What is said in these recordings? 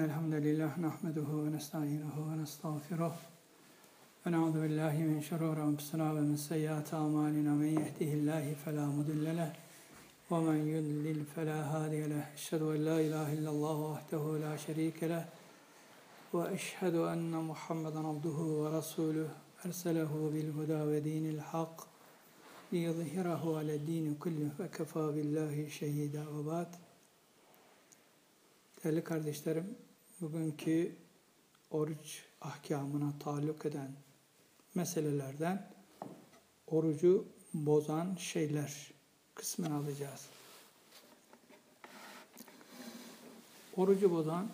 Elhamdülillah nahmeduhu ve nesta'inuhu ve nestağfiruh ve na'udhu billahi min şururi enfusina ve min seyyiati a'malina men yehdihillahu fela mudille leh ve men yudlil fela hadiye leh. Eşhedü en la ilahe illallah vahdehu la şerike leh ve eşhedü enne Muhammeden abduhu ve resuluh erselehu bil huda ve dinil hak liyuzhirahu aled-din kullihi ve kefa billahi şehida ve ba'd. Değerli kardeşlerim, bugünkü oruç ahkamına taalluk eden meselelerden orucu bozan şeyler kısmını alacağız. Orucu bozan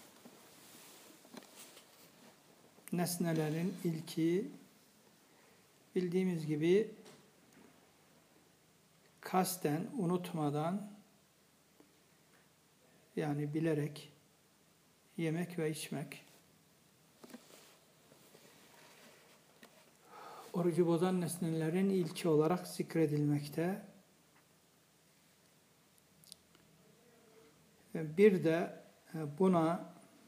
nesnelerin ilki, bildiğimiz gibi kasten, unutmadan, yani bilerek yemek ve içmek. Orucu bozan nesnelerin ilki olarak zikredilmekte. Bir de buna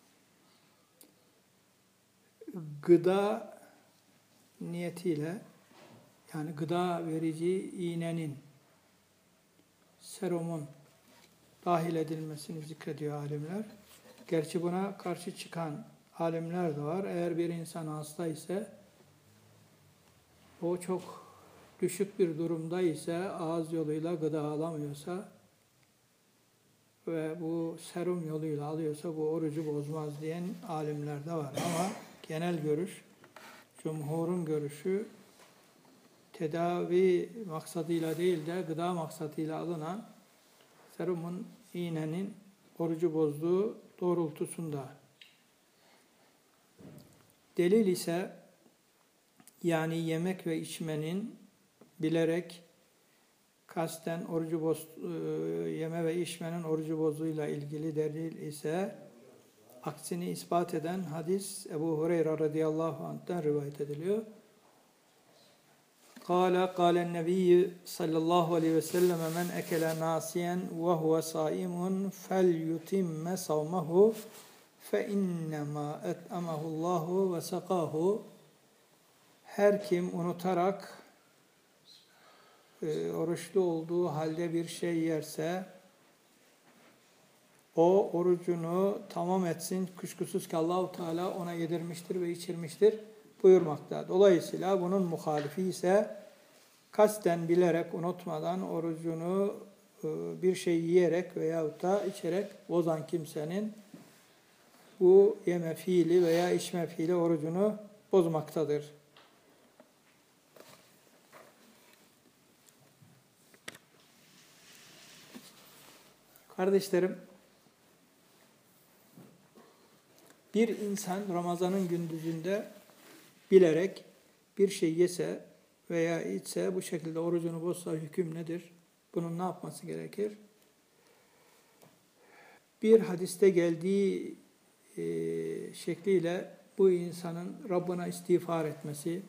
gıda niyetiyle, yani gıda verici iğnenin, serumun dahil edilmesini zikrediyor alimler. Gerçi buna karşı çıkan alimler de var. Eğer bir insan hasta ise, o çok düşük bir durumda ise, ağız yoluyla gıda alamıyorsa ve bu serum yoluyla alıyorsa bu orucu bozmaz diyen alimler de var. Ama genel görüş, cumhurun görüşü, tedavi maksadıyla değil de gıda maksadıyla alınan serumun, iğnenin orucu bozduğu doğrultusunda. Delil ise, yani yemek ve içmenin bilerek kasten yeme ve içmenin orucu bozduğuyla ilgili delil ise, aksini ispat eden hadis Ebu Hureyre radıyallahu anh'tan rivayet ediliyor. قال النبي صلى الله عليه وسلم من أكل ناسيا وهو صائم فليتم صومه فإنما أطعمه الله وسقاه. Her kim unutarak oruçlu olduğu halde bir şey yerse o orucunu tamam etsin. Kuşkusuz ki Allah-u Teala ona yedirmiştir ve içirmiştir buyurmakta. Dolayısıyla bunun muhalifi ise kasten bilerek, unutmadan orucunu bir şey yiyerek veyahut da içerek bozan kimsenin bu yeme fiili veya içme fiili orucunu bozmaktadır. Kardeşlerim, bir insan Ramazan'ın gündüzünde bilerek bir şey yese veya içse, bu şekilde orucunu bozsa hüküm nedir? Bunun ne yapması gerekir? Bir hadiste geldiği şekliyle bu insanın Rabbına istiğfar etmesi,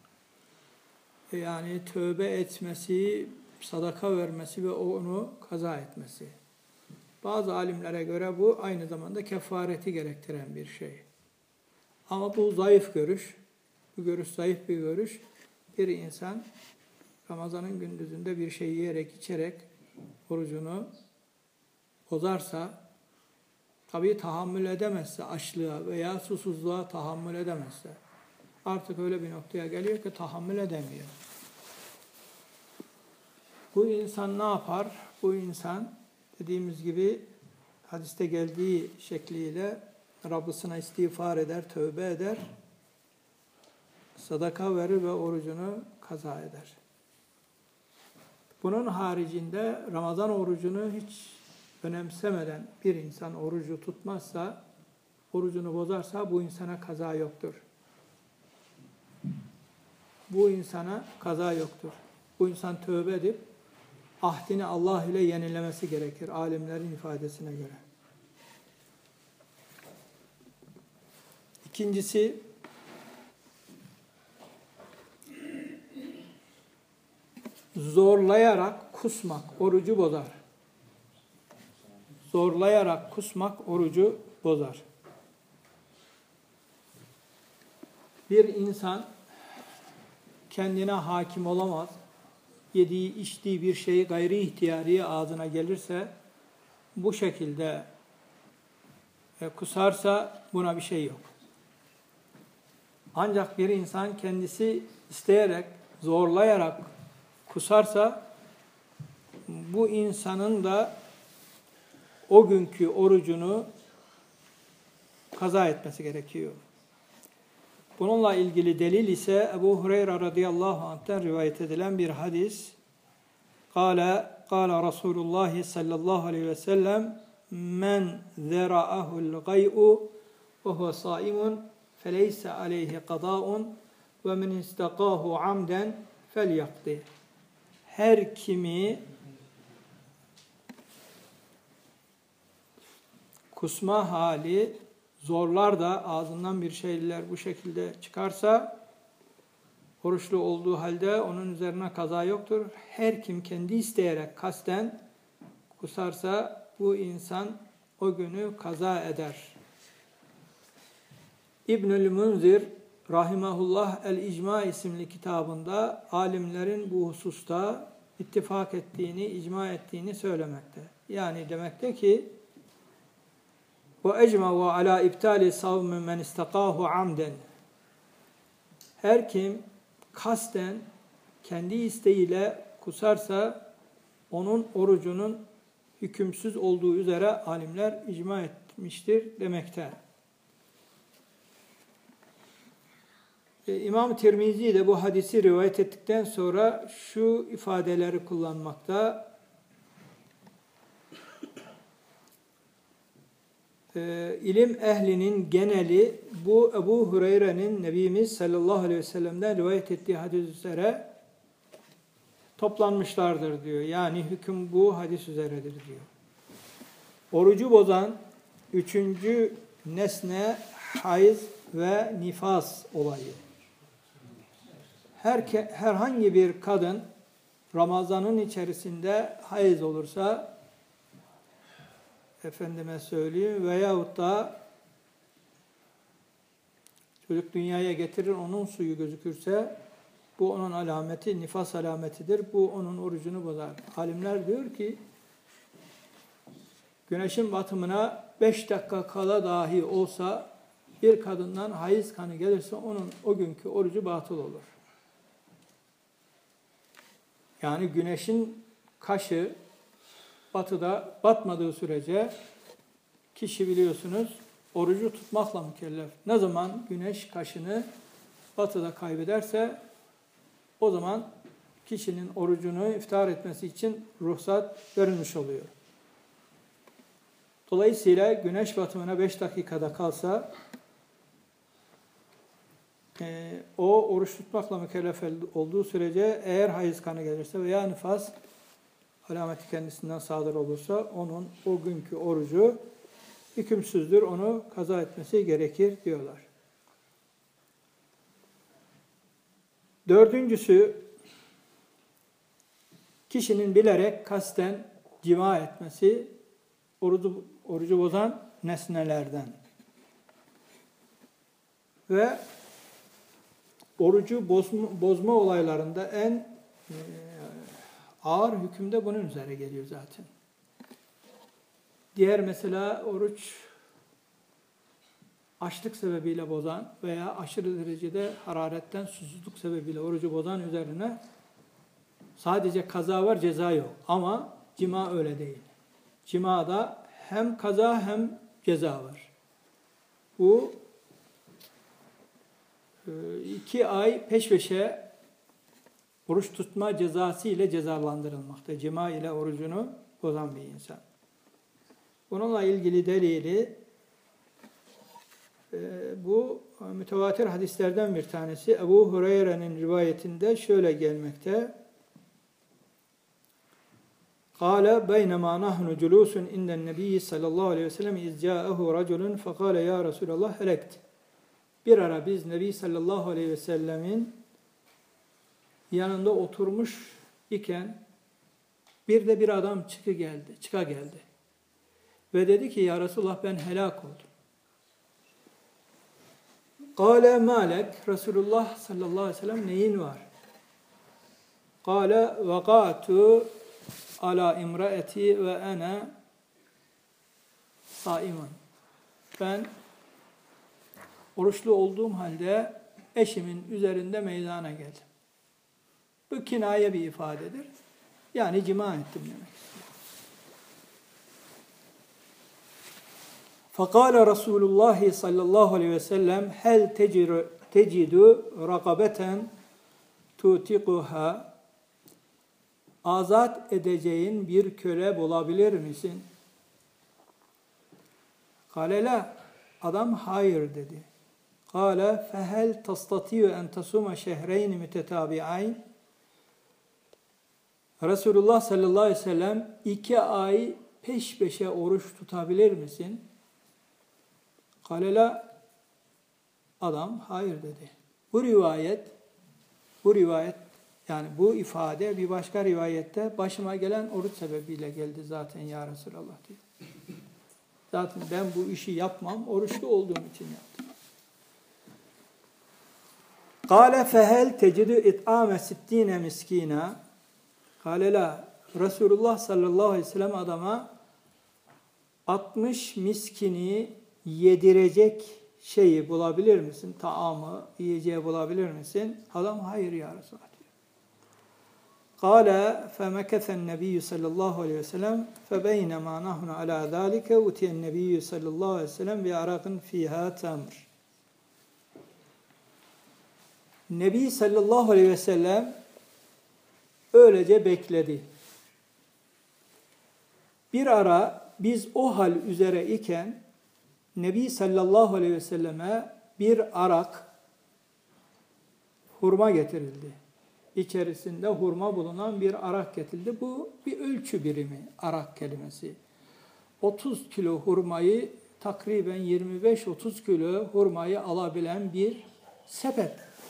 yani tövbe etmesi, sadaka vermesi ve onu kaza etmesi. Bazı alimlere göre bu aynı zamanda kefareti gerektiren bir şey. Ama bu zayıf görüş. Bu görüş zayıf bir görüş. Bir insan Ramazan'ın gündüzünde bir şey yiyerek, içerek orucunu bozarsa, tabii tahammül edemezse, açlığa veya susuzluğa tahammül edemezse, artık öyle bir noktaya geliyor ki tahammül edemiyor. Bu insan ne yapar? Bu insan dediğimiz gibi hadiste geldiği şekliyle Rabbisine istiğfar eder, tövbe eder, sadaka verir ve orucunu kaza eder. Bunun haricinde Ramazan orucunu hiç önemsemeden bir insan orucu tutmazsa, orucunu bozarsa bu insana kaza yoktur. Bu insana kaza yoktur. Bu insan tövbe edip ahdini Allah ile yenilemesi gerekir alimlerin ifadesine göre. İkincisi, zorlayarak kusmak orucu bozar. Zorlayarak kusmak orucu bozar. Bir insan kendine hakim olamaz. Yediği, içtiği bir şey gayri ihtiyari ağzına gelirse bu şekilde kusarsa buna bir şey yok. Ancak bir insan kendisi isteyerek, zorlayarak kusarsa bu insanın da o günkü orucunu kaza etmesi gerekiyor. Bununla ilgili delil ise Ebu Hureyre radıyallahu anh'ten rivayet edilen bir hadis. Kâle Resulullah sallallahu aleyhi ve sellem men zera'ahul gay'u ve huve saimun feleyse aleyhi kadâun ve men istakâhu amden felyakdi. Her kimi kusma hali zorlar da ağzından bir şeyler bu şekilde çıkarsa oruçlu olduğu halde onun üzerine kaza yoktur. Her kim kendi isteyerek kasten kusarsa bu insan o günü kaza eder. İbnül Munzir rahimahullah El-İcma isimli kitabında alimlerin bu hususta ittifak ettiğini, icma ettiğini söylemekte. Yani demekte ki وَاَجْمَعُوا عَلَى اِبْتَالِ صَوْمٍ مَنْ اِسْتَقَاهُ عَمْدًا. Her kim kasten kendi isteğiyle kusarsa onun orucunun hükümsüz olduğu üzere alimler icma etmiştir demekte. İmam Tirmizi de bu hadisi rivayet ettikten sonra şu ifadeleri kullanmakta. İlim ehlinin geneli bu Ebu Hureyre'nin Nebimiz sallallahu aleyhi ve sellem'den rivayet ettiği hadis üzere toplanmışlardır diyor. Yani hüküm bu hadis üzeredir diyor. Orucu bozan üçüncü nesne hayız ve nifas olayı. Herhangi bir kadın Ramazan'ın içerisinde hayız olursa efendime söyleyeyim veyahut da çocuk dünyaya getirir onun suyu gözükürse bu onun alameti, nifas alametidir. Bu onun orucunu bozar. Alimler diyor ki güneşin batımına 5 dakika kala dahi olsa bir kadından hayız kanı gelirse onun o günkü orucu batıl olur. Yani güneşin kaşı batıda batmadığı sürece kişi biliyorsunuz orucu tutmakla mükellef. Ne zaman güneş kaşını batıda kaybederse o zaman kişinin orucunu iftar etmesi için ruhsat verilmiş oluyor. Dolayısıyla güneş batımına 5 dakikada kalsa o oruç tutmakla mükellef olduğu sürece eğer hayız kanı gelirse veya nifas alameti kendisinden sadır olursa onun o günkü orucu hükümsüzdür. Onu kaza etmesi gerekir diyorlar. Dördüncüsü kişinin bilerek kasten cima etmesi orucu bozan nesnelerden. Ve orucu bozma olaylarında en ağır hükümde bunun üzere geliyor zaten. Diğer mesela oruç açlık sebebiyle bozan veya aşırı derecede hararetten susuzluk sebebiyle orucu bozan üzerine sadece kaza var, ceza yok. Ama cima öyle değil. Cimada hem kaza hem ceza var. Bu 2 ay peş peşe oruç tutma cezası ile cezalandırılmakta. Cima ile orucunu bozan bir insan. Bununla ilgili delili bu mütevatir hadislerden bir tanesi. Ebu Hureyre'nin rivayetinde şöyle gelmekte. قال بينما نحن جلوس عند النبي صلى الله عليه وسلم إذ جاءه رجل فقال يا رسول الله هلكت. Bir ara biz Nebi sallallahu aleyhi ve sellemin yanında oturmuş iken bir adam çıka geldi. Ve dedi ki ya Resulullah ben helak oldum. Kâle mâlek, Resulullah sallallahu aleyhi ve sellem neyin var? Kâle vekâtu ala imraeti ve ene saiman. Ben oruçlu olduğum halde eşimin üzerinde meydana geldim. Bu kinaye bir ifadedir. Yani cima ettim demek. Fakâle Resulullah sallallahu aleyhi ve sellem hel tecidu rakabeten tutikuha, azat edeceğin bir köle bulabilir misin? Kâle la, adam hayır dedi. Kâle fehel tastatiyu en tasuma şehreyni mütetâbi'ayn. Resulullah sallallahu aleyhi ve sellem 2 ay peş peşe oruç tutabilir misin? Kâle la, adam hayır dedi. Bu rivayet yani bu ifade bir başka rivayette başıma gelen oruç sebebiyle geldi zaten ya Resulallah diyor. Zaten ben bu işi yapmam, oruçlu olduğum için yaptım. Kâle fehel tecidü it'âme sittîne miskîna. Kâle la, Resulullah sallallahu aleyhi ve sellem adama 60 miskini yedirecek şeyi bulabilir misin? Taamı, yiyeceği bulabilir misin? Adam hayır ya Resulallah diyor. Kâle femekethen nebiyyü sallallahu aleyhi ve sellem febeynema nahnu alâ zâlike utiyen nebiyyü sallallahu aleyhi ve sellem bi arakın fîhâ tamr. Nebi sallallahu aleyhi ve sellem öylece bekledi. Bir ara biz o hal üzere iken Nebi sallallahu aleyhi ve selleme bir arak, hurma getirildi. İçerisinde hurma bulunan bir arak getirildi. Bu bir ölçü birimi, arak kelimesi. 30 kilo hurmayı, takriben 25-30 kilo hurmayı alabilen bir sepet.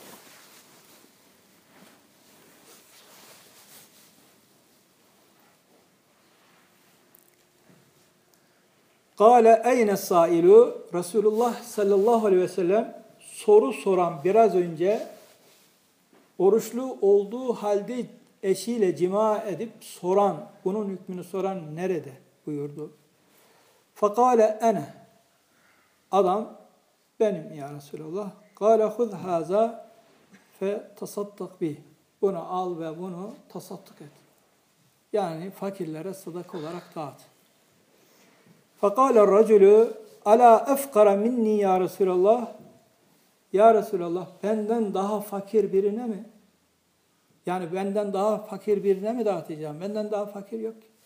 Kâle eyne sailu, Resulullah sallallahu aleyhi ve sellem soru soran, biraz önce oruçlu olduğu halde eşiyle cima edip soran, bunun hükmünü soran nerede buyurdu. Fakâle ene, adam benim ya Resulullah. Kâle huz hâzâ fe tasadduk bih, bunu al ve bunu tasadduk et. Yani fakirlere sadaka olarak dağıt. فَقَالَ الرَّجُلُ أَلَا اَفْقَرَ minni ya Resulallah. Ya Resulallah, benden daha fakir birine mi? Yani benden daha fakir birine mi dağıtacağım? Benden daha fakir yok ki.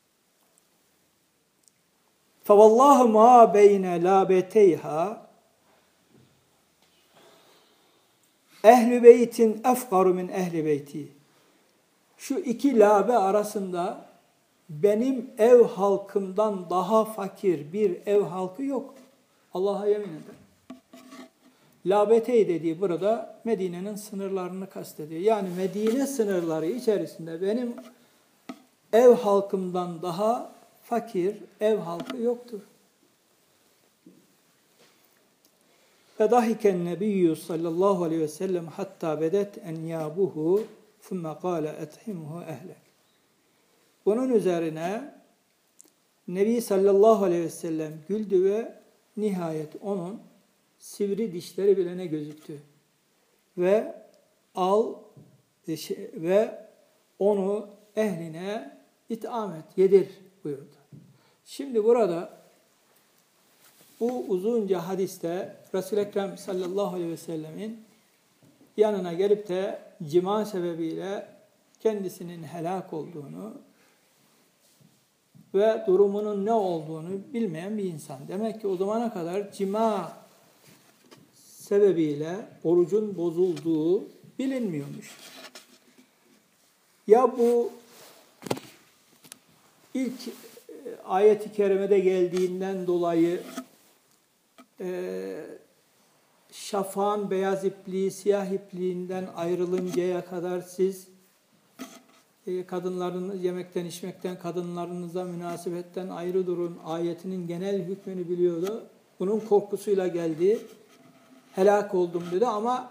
فَوَاللّٰهُ مَا بَيْنَ لَابَتَيْهَا اَهْلü beytin efkaru min ehli beyti. Şu iki labe arasında benim ev halkımdan daha fakir bir ev halkı yok. Allah'a yemin ederim. Labetey dediği burada Medine'nin sınırlarını kastediyor. Yani Medine sınırları içerisinde benim ev halkımdan daha fakir ev halkı yoktur. Fedahiken nebiyyü sallallahu aleyhi ve sellem hatta bedet enyabuhu thumme kâle ethimhu ehlek. Bunun üzerine Nebi sallallahu aleyhi ve sellem güldü ve nihayet onun sivri dişleri bile ne gözüktü. Ve ve onu ehline itham et, yedir buyurdu. Şimdi burada bu uzunca hadiste Resul-i Ekrem sallallahu aleyhi ve sellemin yanına gelip de cima sebebiyle kendisinin helak olduğunu ve durumunun ne olduğunu bilmeyen bir insan. Demek ki o zamana kadar cima sebebiyle orucun bozulduğu bilinmiyormuş. Ya bu ilk ayet-i kerimede geldiğinden dolayı şafağın beyaz ipliği siyah ipliğinden ayrılıncaya kadar siz kadınlarınız yemekten içmekten, kadınlarınıza münasebetten ayrı durun ayetinin genel hükmünü biliyordu. Bunun korkusuyla geldi. helak oldum dedi ama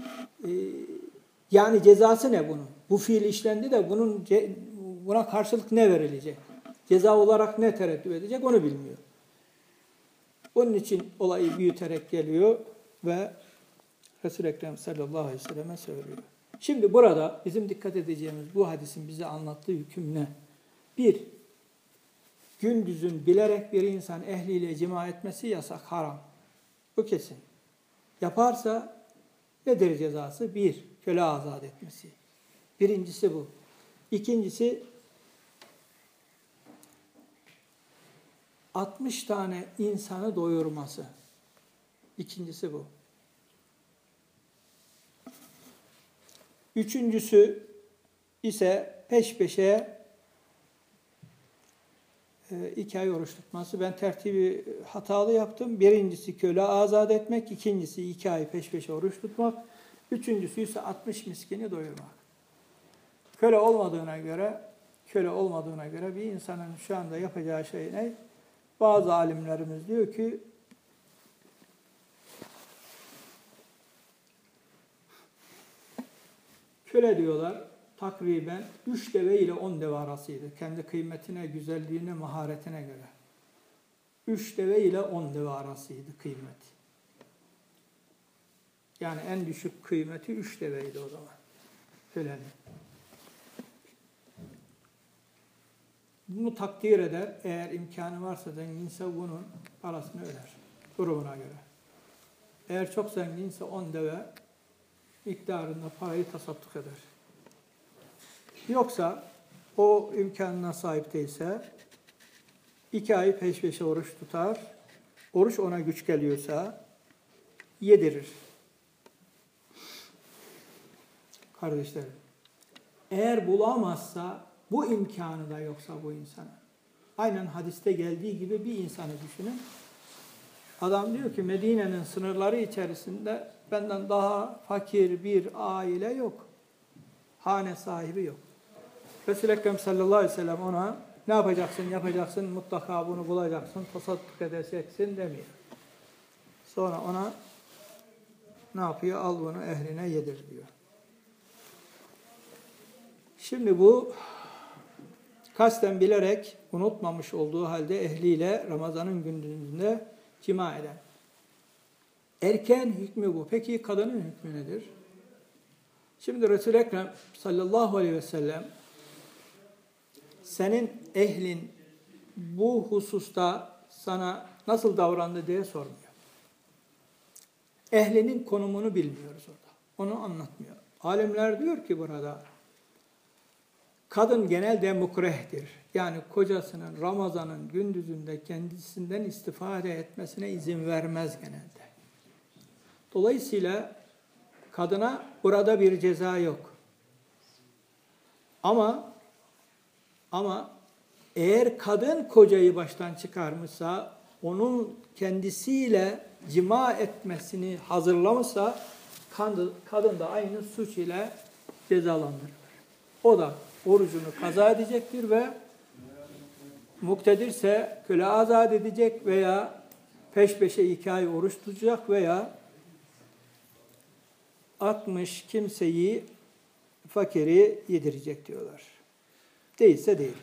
yani cezası ne bunun? Bu fiil işlendi de buna karşılık ne verilecek? Ceza olarak ne tereddüt edecek onu bilmiyor. Onun için olayı büyüterek geliyor ve Resul-i Ekrem sallallahu aleyhi ve selleme söylüyor. Şimdi burada bizim dikkat edeceğimiz bu hadisin bize anlattığı hüküm ne? Bir, gündüzün bilerek bir insan ehliyle cima etmesi yasak, haram. Bu kesin. Yaparsa nedir cezası? Bir, köle azat etmesi. Birincisi bu. İkincisi, 60 tane insanı doyurması. İkincisi bu. Üçüncüsü ise peş peşe 2 ay oruç tutması. Ben tertibi hatalı yaptım. Birincisi köle azat etmek, ikincisi 2 ay peş peşe oruç tutmak, üçüncüsü ise 60 miskini doyurmak. Köle olmadığına göre bir insanın şu anda yapacağı şey ne? Bazı alimlerimiz diyor ki köle diyorlar takriben 3 deve ile 10 deve arasıydı. Kendi kıymetine, güzelliğine, maharetine göre. 3 deve ile 10 deve arasıydı kıymeti. Yani en düşük kıymeti 3 deveydi o zaman. Kölenin. Bunu takdir eder. Eğer imkanı varsa zenginse bunun parasını öder. Durumuna göre. Eğer çok zenginse 10 deve miktarında parayı tasadduk eder. Yoksa o imkanına sahip değilse 2 ay peş peşe oruç tutar. Oruç ona güç geliyorsa yedirir. Kardeşlerim, eğer bulamazsa bu imkanı da yoksa bu insana. Aynen hadiste geldiği gibi bir insanı düşünün. Adam diyor ki Medine'nin sınırları içerisinde benden daha fakir bir aile yok. Hane sahibi yok. Resul-i Ekrem sallallahu aleyhi ve sellem ona ne yapacaksın, mutlaka bunu bulacaksın, tasadduk edeceksin demiyor. Sonra ona ne yapıyor? Al bunu ehline yedir diyor. Şimdi bu kasten bilerek unutmamış olduğu halde ehliyle Ramazan'ın gündüzünde cima eden. Erkeğin hükmü bu. Peki kadının hükmü nedir? Şimdi Resul-i Ekrem sallallahu aleyhi ve sellem senin ehlin bu hususta sana nasıl davrandı diye sormuyor. Ehlinin konumunu bilmiyoruz orada. Onu anlatmıyor. Alimler diyor ki burada kadın genelde mukrehtir. Yani kocasının Ramazan'ın gündüzünde kendisinden istifade etmesine izin vermez genelde. Dolayısıyla kadına burada bir ceza yok. Ama eğer kadın kocayı baştan çıkarmışsa, onun kendisiyle cima etmesini hazırlamışsa, kadın da aynı suç ile cezalandırılır. O da orucunu kaza edecektir ve muktedirse köle azat edecek veya peş peşe 2 ay oruç tutacak veya 60 kimseyi, fakiri yedirecek diyorlar. Değilse değil.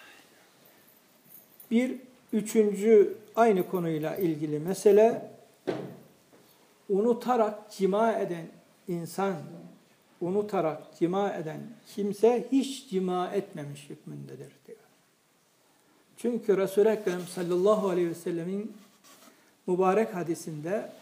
Bir üçüncü aynı konuyla ilgili mesele, unutarak cima eden insan, unutarak cima eden kimse hiç cima etmemiş hükmündedir diyor. Çünkü Resul-i Ekrem sallallahu aleyhi ve sellemin mübarek hadisinde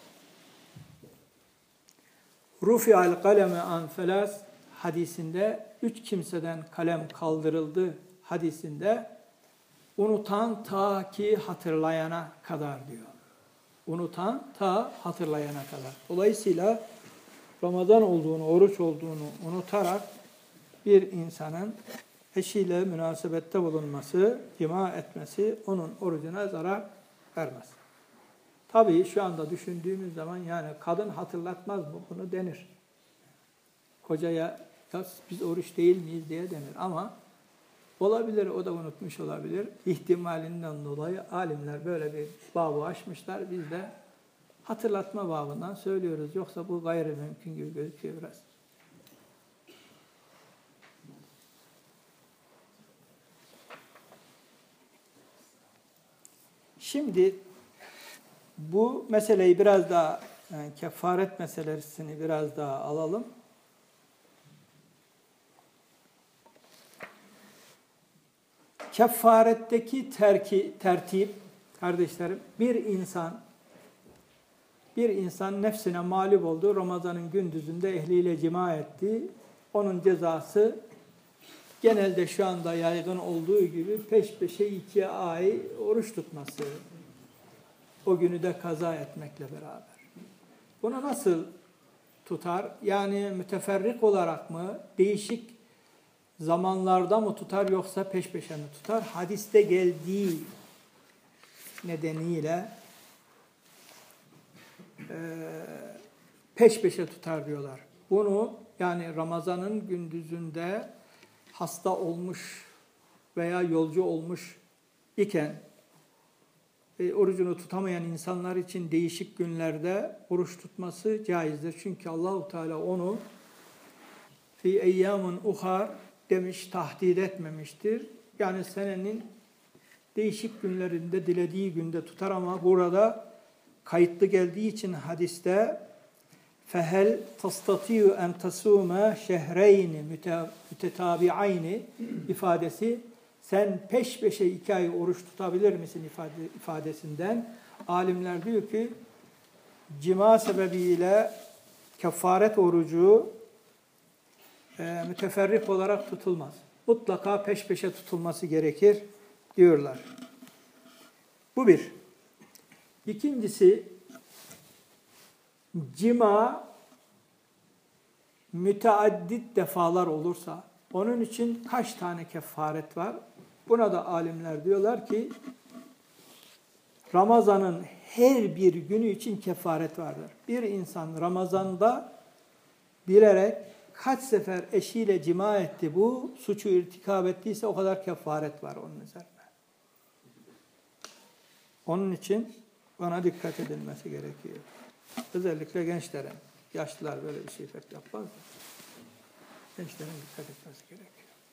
Rufi'al kaleme an felas hadisinde 3 kimseden kalem kaldırıldı hadisinde unutan ta ki hatırlayana kadar diyor. Unutan ta hatırlayana kadar. Dolayısıyla Ramazan olduğunu, oruç olduğunu unutarak bir insanın eşiyle münasebette bulunması, cima etmesi onun orucuna zarar vermez. Tabii şu anda düşündüğümüz zaman yani kadın hatırlatmaz mı bunu denir. Kocaya ya biz oruç değil miyiz diye denir ama olabilir, o da unutmuş olabilir. İhtimalinden dolayı alimler böyle bir babı açmışlar. Biz de Hatırlatma babından söylüyoruz. Yoksa bu gayrimümkün gibi gözüküyor biraz. Şimdi bu meseleyi biraz daha, yani kefaret meselesini biraz daha alalım. Kefaretteki tertip, kardeşlerim, bir insan nefsine mağlup oldu, Ramazan'ın gündüzünde ehliyle cima etti. Onun cezası genelde şu anda yaygın olduğu gibi peş peşe 2 ay oruç tutması. O günü de kaza etmekle beraber. Bunu nasıl tutar? Yani müteferrik olarak mı, değişik zamanlarda mı tutar yoksa peş peşe mi tutar? Hadiste geldiği nedeniyle peş peşe tutar diyorlar. Bunu yani Ramazan'ın gündüzünde hasta olmuş veya yolcu olmuş iken orucunu tutamayan insanlar için değişik günlerde oruç tutması caizdir. Çünkü Allahu Teala onu fi eyyamun uhar demiş, tahdid etmemiştir. Yani senenin değişik günlerinde dilediği günde tutar ama burada kayıtlı geldiği için hadiste fehel tastatiyu en tasuma şehreyni mütetabi'ayni ifadesi, sen peş peşe 2 ay oruç tutabilir misin ifadesinden alimler diyor ki cima sebebiyle kefaret orucu müteferrik olarak tutulmaz. Mutlaka peş peşe tutulması gerekir diyorlar. Bu bir. İkincisi, cima müteaddit defalar olursa onun için kaç tane kefaret var? Buna da alimler diyorlar ki Ramazan'ın her bir günü için kefaret vardır. Bir insan Ramazan'da bilerek kaç sefer eşiyle cima etti, bu suçu irtikab ettiyse o kadar kefaret var onun üzerine. Onun için buna dikkat edilmesi gerekiyor. Özellikle gençlerin, yaşlılar böyle bir şey pek yapmaz. Gençlerin dikkat etmesi gerekiyor.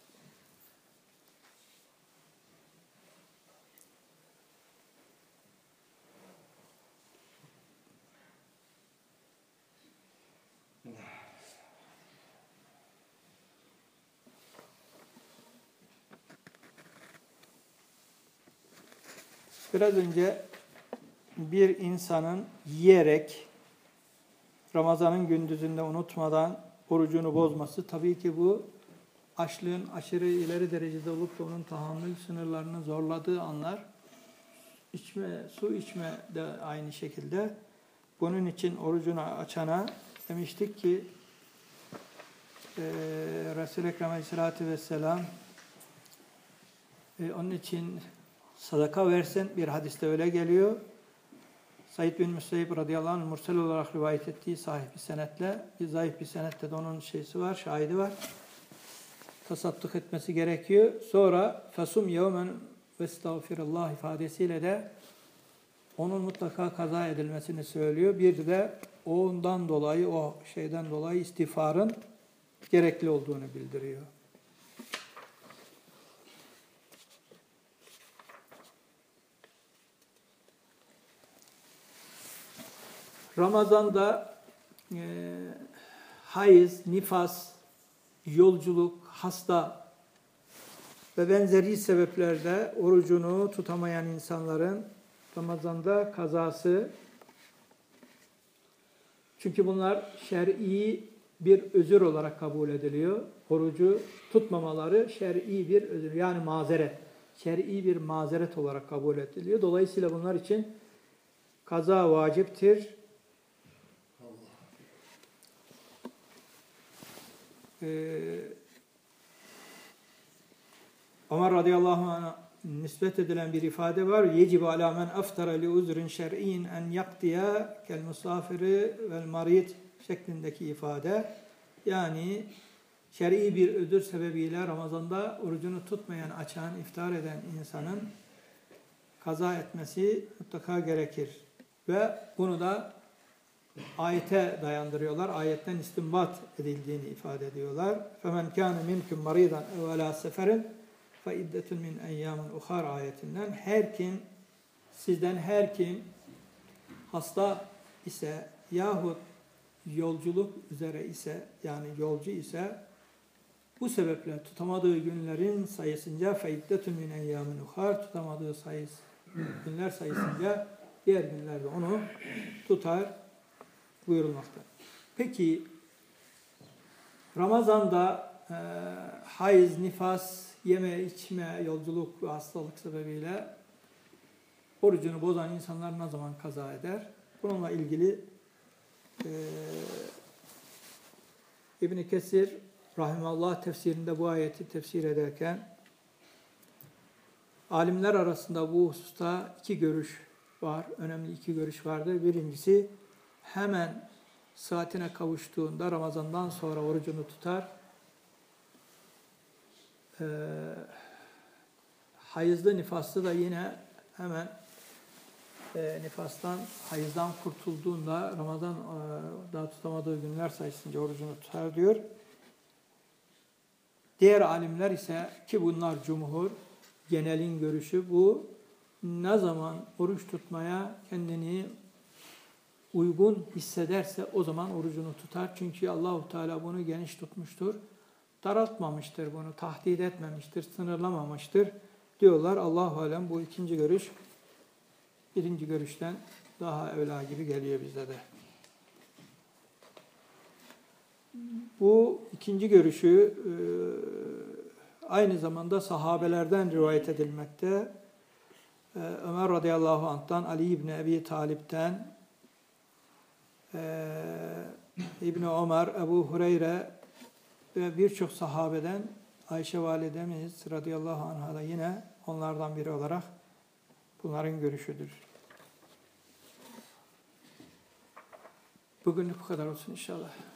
Biraz önce bir insanın yiyerek Ramazan'ın gündüzünde unutmadan orucunu bozması, tabii ki bu açlığın aşırı ileri derecede olup da onun tahammül sınırlarını zorladığı anlar. Su içme de aynı şekilde. Bunun için orucunu açana demiştik ki Resul-i Ekrem Aleyhisselatü Vesselam onun için sadaka versin. Bir hadiste öyle geliyor. Said bin Müseyyib radıyallahu anh mursel olarak rivayet ettiği sahih bir senetle, bir zayıf bir senette de onun şeysi var, şahidi var. Tasadduk etmesi gerekiyor. Sonra fesum yevmen vestağfirullah ifadesiyle de onun mutlaka kaza edilmesini söylüyor. Bir de ondan dolayı, o şeyden dolayı istiğfarın gerekli olduğunu bildiriyor. Ramazan'da hayız, nifas, yolculuk, hasta ve benzeri sebeplerde orucunu tutamayan insanların Ramazan'da kazası, çünkü bunlar şer'i bir özür olarak kabul ediliyor. Orucu tutmamaları şer'i bir özür, yani mazeret. Şer'i bir mazeret olarak kabul ediliyor. Dolayısıyla bunlar için kaza vaciptir. Ömer radıyallahu anh'a nispet edilen bir ifade var. يَجِبُ عَلَى مَنْ اَفْتَرَ لِعُذْرٍ شَرْعِيٍّ اَنْ يَقْضِيَ كَالْمُسَافِرِ وَالْمَرِيضِ şeklindeki ifade. Yani şer'i bir özür sebebiyle Ramazan'da orucunu tutmayan, açan, iftar eden insanın kaza etmesi mutlaka gerekir. Ve bunu da ayete dayandırıyorlar. Ayetten istinbat edildiğini ifade ediyorlar. فَمَنْ كَانَ مِنْكُمْ مَرِيضًا اَوْ عَلَى سَفَرٍ فَاِدَّةٌ مِنْ اَيَّامٍ اُخَارِ ayetinden sizden her kim hasta ise yahut yolculuk üzere ise, yani yolcu ise, bu sebeple tutamadığı günlerin sayısınca فَاِدَّةٌ مِنْ اَيَّامٍ اُخَارِ tutamadığı günler sayısınca diğer günlerde onu tutar buyurulmakta. Peki Ramazan'da hayız, nifas, yeme, içme, yolculuk ve hastalık sebebiyle orucunu bozan insanlar ne zaman kaza eder? Bununla ilgili İbn-i Kesir rahimallah tefsirinde bu ayeti tefsir ederken alimler arasında bu hususta iki görüş var. Önemli iki görüş vardır. Birincisi hemen saatine kavuştuğunda Ramazan'dan sonra orucunu tutar. Hayızlı, nifaslı da yine hemen nifastan, hayızdan kurtulduğunda Ramazan daha tutamadığı günler sayısınca orucunu tutar diyor. Diğer alimler ise ki bunlar cumhur, genelin görüşü bu, ne zaman oruç tutmaya kendini uygun hissederse o zaman orucunu tutar. Çünkü Allahu Teala bunu geniş tutmuştur. Daraltmamıştır bunu, tahdid etmemiştir, sınırlamamıştır diyorlar. Allahu alem bu ikinci görüş birinci görüşten daha evla gibi geliyor bize de. Bu ikinci görüşü aynı zamanda sahabelerden rivayet edilmekte. Ömer radıyallahu anh'tan, Ali İbni Ebi Talip'ten, İbni Ömer, Ebu Hureyre ve birçok sahabeden Ayşe validemiz radıyallahu anh'a da yine onlardan biri olarak bunların görüşüdür. Bugünlük bu kadar olsun inşallah.